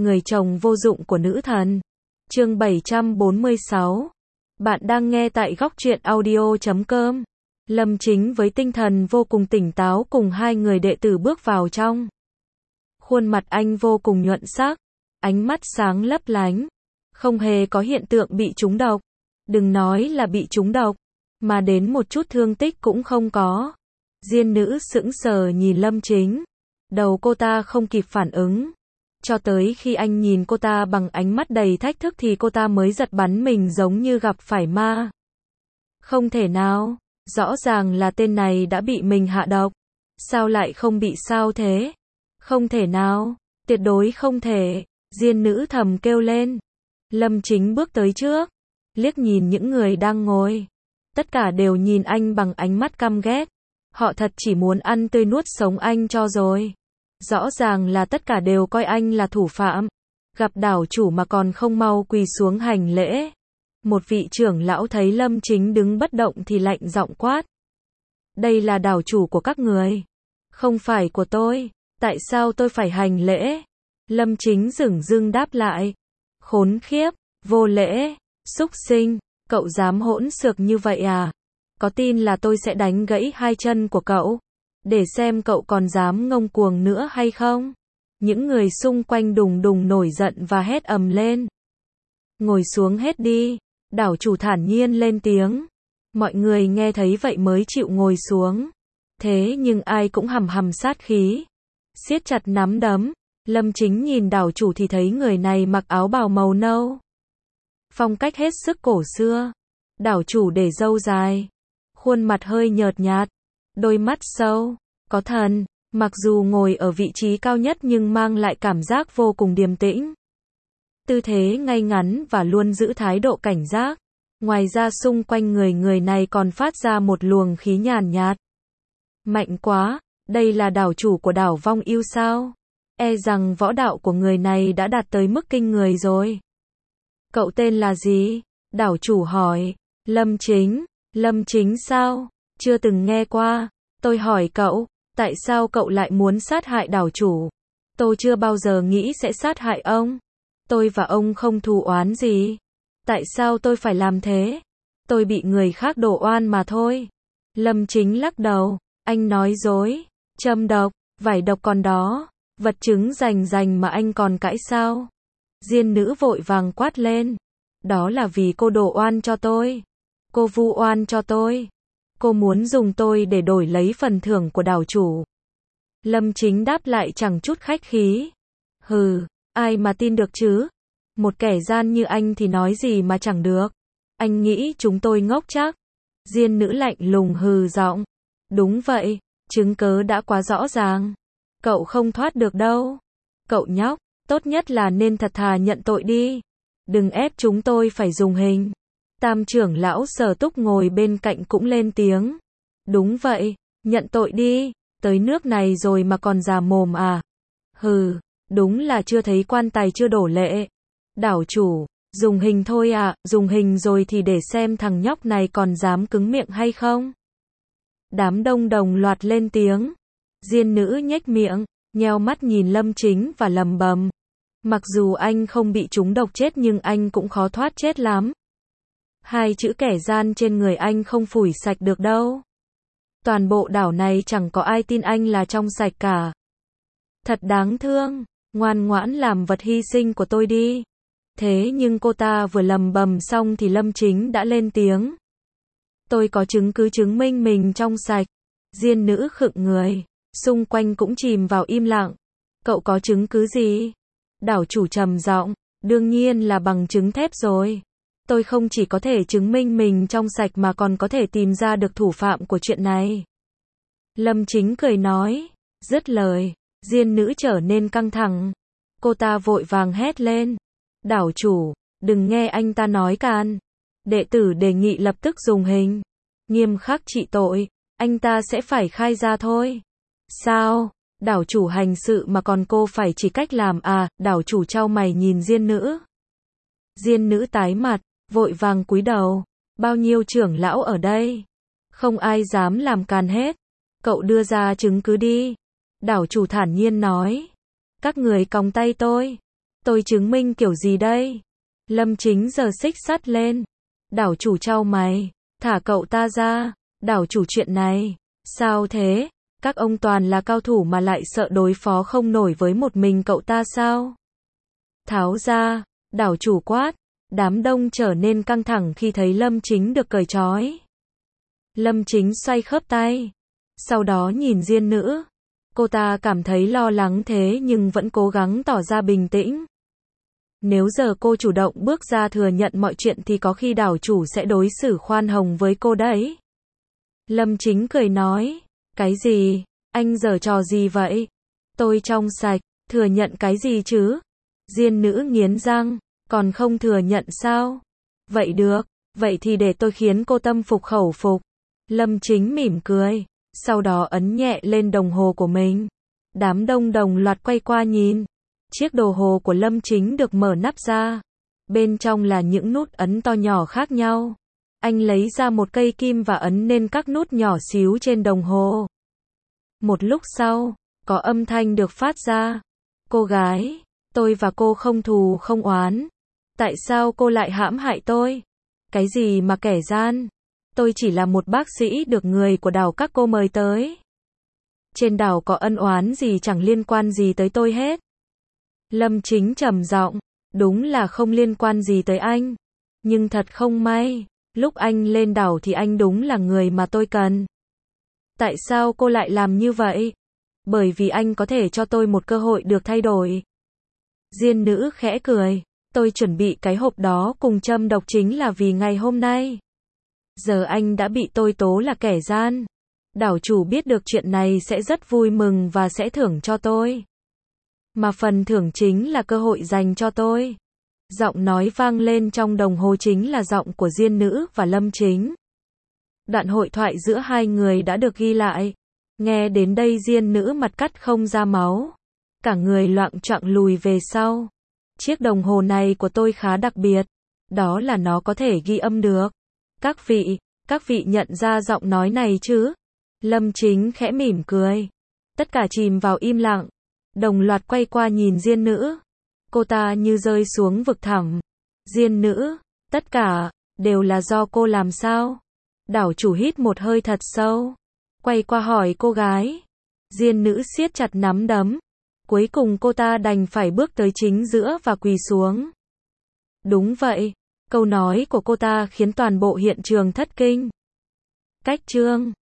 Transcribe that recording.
người chồng vô dụng của nữ thần. Chương 746. Bạn đang nghe tại góc truyện audio.com. Lâm Chính với tinh thần vô cùng tỉnh táo cùng hai người đệ tử bước vào trong. Khuôn mặt anh vô cùng nhuận sắc, ánh mắt sáng lấp lánh, không hề có hiện tượng bị trúng độc. Đừng nói là bị trúng độc, mà đến một chút thương tích cũng không có. Diên nữ sững sờ nhìn Lâm Chính. Đầu cô ta không kịp phản ứng. Cho tới khi anh nhìn cô ta bằng ánh mắt đầy thách thức thì cô ta mới giật bắn mình giống như gặp phải ma. Không thể nào, rõ ràng là tên này đã bị mình hạ độc. Sao lại không bị sao thế? Không thể nào, tuyệt đối không thể. Diên nữ thầm kêu lên. Lâm Chính bước tới trước, liếc nhìn những người đang ngồi. Tất cả đều nhìn anh bằng ánh mắt căm ghét. Họ thật chỉ muốn ăn tươi nuốt sống anh cho rồi. Rõ ràng là tất cả đều coi anh là thủ phạm. Gặp đảo chủ mà còn không mau quỳ xuống hành lễ. Một vị trưởng lão thấy Lâm Chính đứng bất động thì lạnh giọng quát. Đây là đảo chủ của các người. Không phải của tôi. Tại sao tôi phải hành lễ? Lâm Chính dửng dưng đáp lại. Khốn khiếp, vô lễ, xúc sinh, cậu dám hỗn xược như vậy à? Có tin là tôi sẽ đánh gãy hai chân của cậu, để xem cậu còn dám ngông cuồng nữa hay không? Những người xung quanh đùng đùng nổi giận và hét ầm lên. Ngồi xuống hết đi, đảo chủ thản nhiên lên tiếng. Mọi người nghe thấy vậy mới chịu ngồi xuống. Thế nhưng ai cũng hầm hầm sát khí, siết chặt nắm đấm. Lâm Chính nhìn đảo chủ thì thấy người này mặc áo bào màu nâu, phong cách hết sức cổ xưa. Đảo chủ để râu dài, khuôn mặt hơi nhợt nhạt, đôi mắt sâu, có thần. Mặc dù ngồi ở vị trí cao nhất nhưng mang lại cảm giác vô cùng điềm tĩnh. Tư thế ngay ngắn và luôn giữ thái độ cảnh giác. Ngoài ra xung quanh người này còn phát ra một luồng khí nhàn nhạt. Mạnh quá, đây là đảo chủ của đảo Vong Yêu sao? E rằng võ đạo của người này đã đạt tới mức kinh người rồi. Cậu tên là gì? Đảo chủ hỏi. Lâm Chính. Lâm Chính sao? Chưa từng nghe qua. Tôi hỏi cậu, tại sao cậu lại muốn sát hại đảo chủ? Tôi chưa bao giờ nghĩ sẽ sát hại ông. Tôi và ông không thù oán gì. Tại sao tôi phải làm thế? Tôi bị người khác đổ oan mà thôi. Lâm Chính lắc đầu. Anh nói dối. Châm độc, vải độc còn đó. Vật chứng rành mà anh còn cãi sao? Diên nữ vội vàng quát lên. Đó là vì cô đổ oan cho tôi. Cô vu oan cho tôi. Cô muốn dùng tôi để đổi lấy phần thưởng của đảo chủ. Lâm Chính đáp lại chẳng chút khách khí. Hừ, ai mà tin được chứ? Một kẻ gian như anh thì nói gì mà chẳng được. Anh nghĩ chúng tôi ngốc chắc? Diên nữ lạnh lùng hừ giọng. Đúng vậy, chứng cớ đã quá rõ ràng. Cậu không thoát được đâu. Cậu nhóc, tốt nhất là nên thật thà nhận tội đi. Đừng ép chúng tôi phải dùng hình. Tam trưởng lão Sở Túc ngồi bên cạnh cũng lên tiếng. Đúng vậy, nhận tội đi. Tới nước này rồi mà còn già mồm à? Hừ, đúng là chưa thấy quan tài chưa đổ lệ. Đảo chủ, dùng hình thôi à? Dùng hình rồi thì để xem thằng nhóc này còn dám cứng miệng hay không. Đám đông đồng loạt lên tiếng. Diên nữ nhếch miệng, nheo mắt nhìn Lâm Chính và lầm bầm. Mặc dù anh không bị trúng độc chết nhưng anh cũng khó thoát chết lắm. Hai chữ kẻ gian trên người anh không phủi sạch được đâu. Toàn bộ đảo này chẳng có ai tin anh là trong sạch cả. Thật đáng thương, ngoan ngoãn làm vật hy sinh của tôi đi. Thế nhưng cô ta vừa lầm bầm xong thì Lâm Chính đã lên tiếng. Tôi có chứng cứ chứng minh mình trong sạch. Diên nữ khựng người. Xung quanh cũng chìm vào im lặng. Cậu có chứng cứ gì? Đảo chủ trầm giọng. Đương nhiên là bằng chứng thép rồi. Tôi không chỉ có thể chứng minh mình trong sạch mà còn có thể tìm ra được thủ phạm của chuyện này. Lâm Chính cười nói. Dứt lời, Diên nữ trở nên căng thẳng. Cô ta vội vàng hét lên. Đảo chủ, đừng nghe anh ta nói càn. Đệ tử đề nghị lập tức dùng hình. Nghiêm khắc trị tội. Anh ta sẽ phải khai ra thôi. Sao? Đảo chủ hành sự mà còn cô phải chỉ cách làm à? Đảo chủ chau mày nhìn Diên nữ. Diên nữ tái mặt, vội vàng cúi đầu. Bao nhiêu trưởng lão ở đây? Không ai dám làm càn hết. Cậu đưa ra chứng cứ đi. Đảo chủ thản nhiên nói. Các người còng tay tôi. Tôi chứng minh kiểu gì đây? Lâm Chính giờ xích sắt lên. Đảo chủ chau mày. Thả cậu ta ra. Đảo chủ chuyện này. Sao thế? Các ông toàn là cao thủ mà lại sợ đối phó không nổi với một mình cậu ta sao? Tháo ra. Đảo chủ quát. Đám đông trở nên căng thẳng khi thấy Lâm Chính được cởi trói. Lâm Chính xoay khớp tay. Sau đó nhìn Diên Nữ. Cô ta cảm thấy lo lắng thế nhưng vẫn cố gắng tỏ ra bình tĩnh. Nếu giờ cô chủ động bước ra thừa nhận mọi chuyện thì có khi đảo chủ sẽ đối xử khoan hồng với cô đấy. Lâm Chính cười nói. Cái gì? Anh giở trò gì vậy? Tôi trong sạch, thừa nhận cái gì chứ? Diên Nữ nghiến răng. Còn không thừa nhận sao? Vậy được, vậy thì để tôi khiến cô tâm phục khẩu phục. Lâm Chính mỉm cười, sau đó ấn nhẹ lên đồng hồ của mình. Đám đông đồng loạt quay qua nhìn. Chiếc đồng hồ của Lâm Chính được mở nắp ra. Bên trong là những nút ấn to nhỏ khác nhau. Anh lấy ra một cây kim và ấn lên các nút nhỏ xíu trên đồng hồ. Một lúc sau, có âm thanh được phát ra. Cô gái, tôi và cô không thù không oán. Tại sao cô lại hãm hại tôi? Cái gì mà kẻ gian? Tôi chỉ là một bác sĩ được người của đảo các cô mời tới. Trên đảo có ân oán gì chẳng liên quan gì tới tôi hết. Lâm Chính trầm giọng, đúng là không liên quan gì tới anh. Nhưng thật không may, lúc anh lên đảo thì anh đúng là người mà tôi cần. Tại sao cô lại làm như vậy? Bởi vì anh có thể cho tôi một cơ hội được thay đổi. Diên Nữ khẽ cười. Tôi chuẩn bị cái hộp đó cùng châm độc chính là vì ngày hôm nay. Giờ anh đã bị tôi tố là kẻ gian. Đảo chủ biết được chuyện này sẽ rất vui mừng và sẽ thưởng cho tôi. Mà phần thưởng chính là cơ hội dành cho tôi. Giọng nói vang lên trong đồng hồ chính là giọng của Diên Nữ và Lâm Chính. Đoạn hội thoại giữa hai người đã được ghi lại. Nghe đến đây Diên Nữ mặt cắt không ra máu. Cả người loạng choạng lùi về sau. Chiếc đồng hồ này của tôi khá đặc biệt. Đó là nó có thể ghi âm được. Các vị nhận ra giọng nói này chứ? Lâm Chính khẽ mỉm cười. Tất cả chìm vào im lặng. Đồng loạt quay qua nhìn Diên Nữ. Cô ta như rơi xuống vực thẳm. Diên Nữ, tất cả, đều là do cô làm sao? Đảo chủ hít một hơi thật sâu. Quay qua hỏi cô gái. Diên Nữ siết chặt nắm đấm. Cuối cùng cô ta đành phải bước tới chính giữa và quỳ xuống. Đúng vậy, câu nói của cô ta khiến toàn bộ hiện trường thất kinh. Cách chương